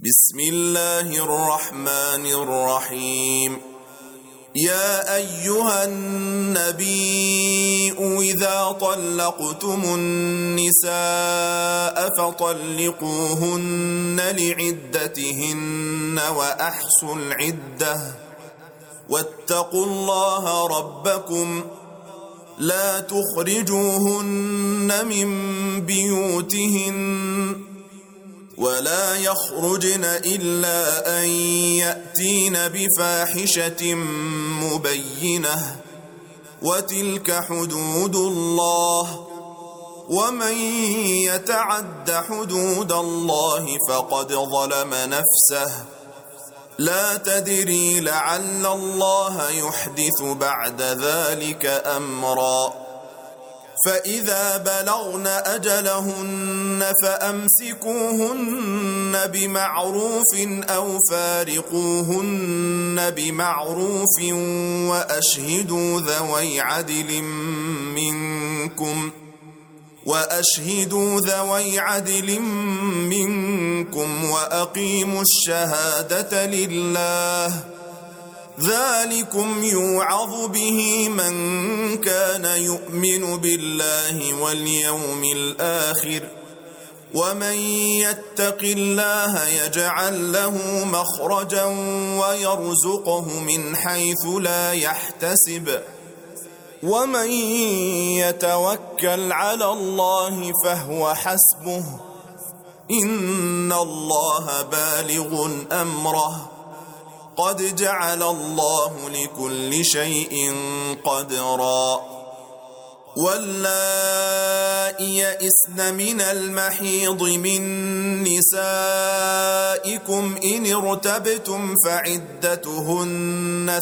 بسم الله الرحمن الرحيم. يا أيها النبي إذا طلقتم النساء فطلقوهن لعدتهن وأحصوا العدة واتقوا الله ربكم لا تخرجوهن من بيوتهن ولا يخرجن إلا أن يأتين بفاحشة مبينة وتلك حدود الله ومن يتعد حدود الله فقد ظلم نفسه لا تدري لعل الله يحدث بعد ذلك أمرا. فإذا بلغن أجلهن فأمسكوهن بمعروف أو فارقوهن بمعروف وأشهدوا ذوي عدل منكم وأقيموا الشهادة لله ذلكم يوعظ به من كان يؤمن بالله واليوم الآخر ومن يتق الله يجعل له مخرجا ويرزقه من حيث لا يحتسب ومن يتوكل على الله فهو حسبه إن الله بالغ أمره قد جعل الله لكل شيء قدرا. واللائي يئسن من المحيض من نسائكم إن ارتبتم فعدتهن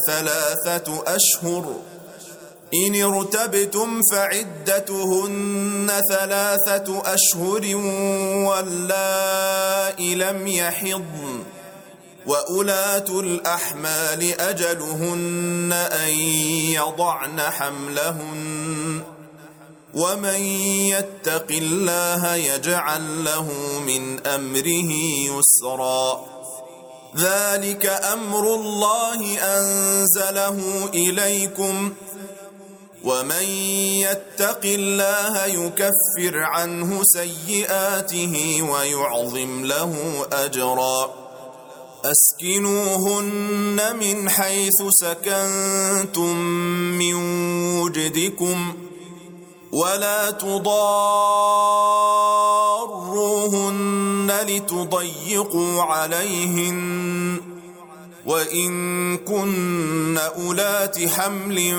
ثلاثة أشهر واللائي لم يحضن وأولاة الأحمال أجلهن أن يضعن حملهن ومن يتق الله يجعل له من أمره يسرا. ذلك أمر الله أنزله إليكم ومن يتق الله يكفر عنه سيئاته ويعظم له أجرا. أسكنوهن من حيث سكنتم من وجدكم ولا تضاروهن لتضيقوا عليهن وإن كن أولات حمل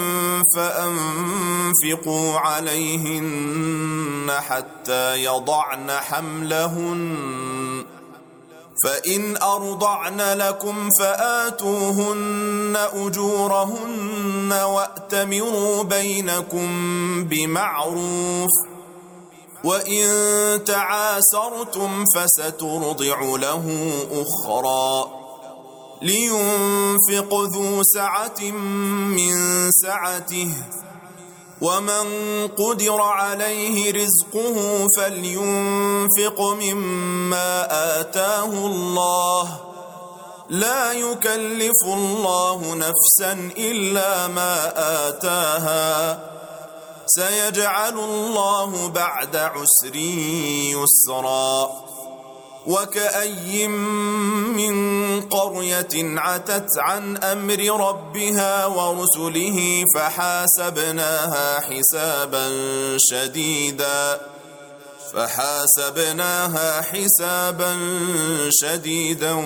فأنفقوا عليهن حتى يضعن حملهن فإن أرضعن لكم فآتوهن أجورهن وأتمروا بينكم بمعروف وإن تعاسرتم فسترضع له أخرى لينفق ذو سعة من سعته ومن قدر عليه رزقه فلينفق مما آتاه الله لا يكلف الله نفسا إلا ما آتاها سيجعل الله بعد عسر يسرا. وكأي من قرية عتت عن أمر ربها ورسله فحاسبناها حسابا شديدا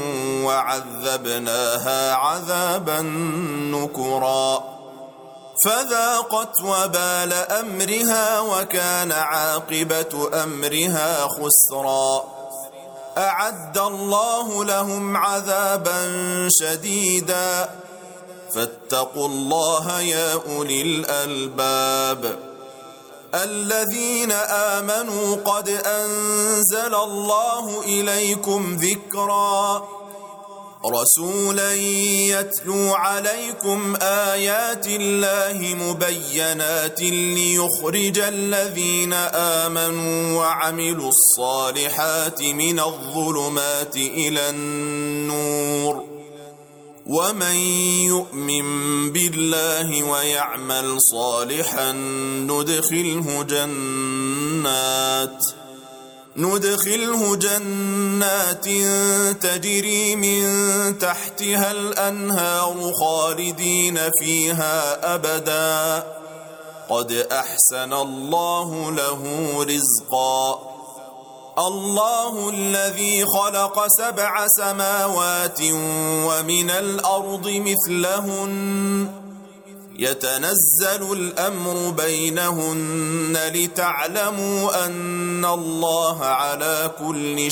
وعذبناها عذابا نكرا فذاقت وبال أمرها وكان عاقبة أمرها خسرا. أعد الله لهم عذابا شديدا فاتقوا الله يا أولي الألباب. الذين آمنوا قد أنزل الله إليكم ذكرا رسولا يتلو عليكم آيات الله مبينات ليخرج الذين آمنوا وعملوا الصالحات من الظلمات إلى النور ومن يؤمن بالله ويعمل صالحا ندخله جنات تجري من تحتها الأنهار خالدين فيها أبدا قد أحسن الله له رزقا الله الذي خلق 7 سماوات ومن الأرض مثلهن يتنزل الأمر بينهن لتعلموا أن الله على كل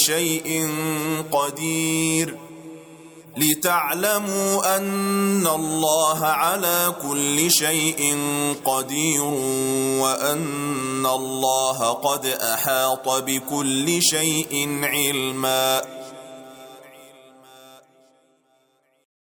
شيء قدير وأن الله قد أحاط بكل شيء علما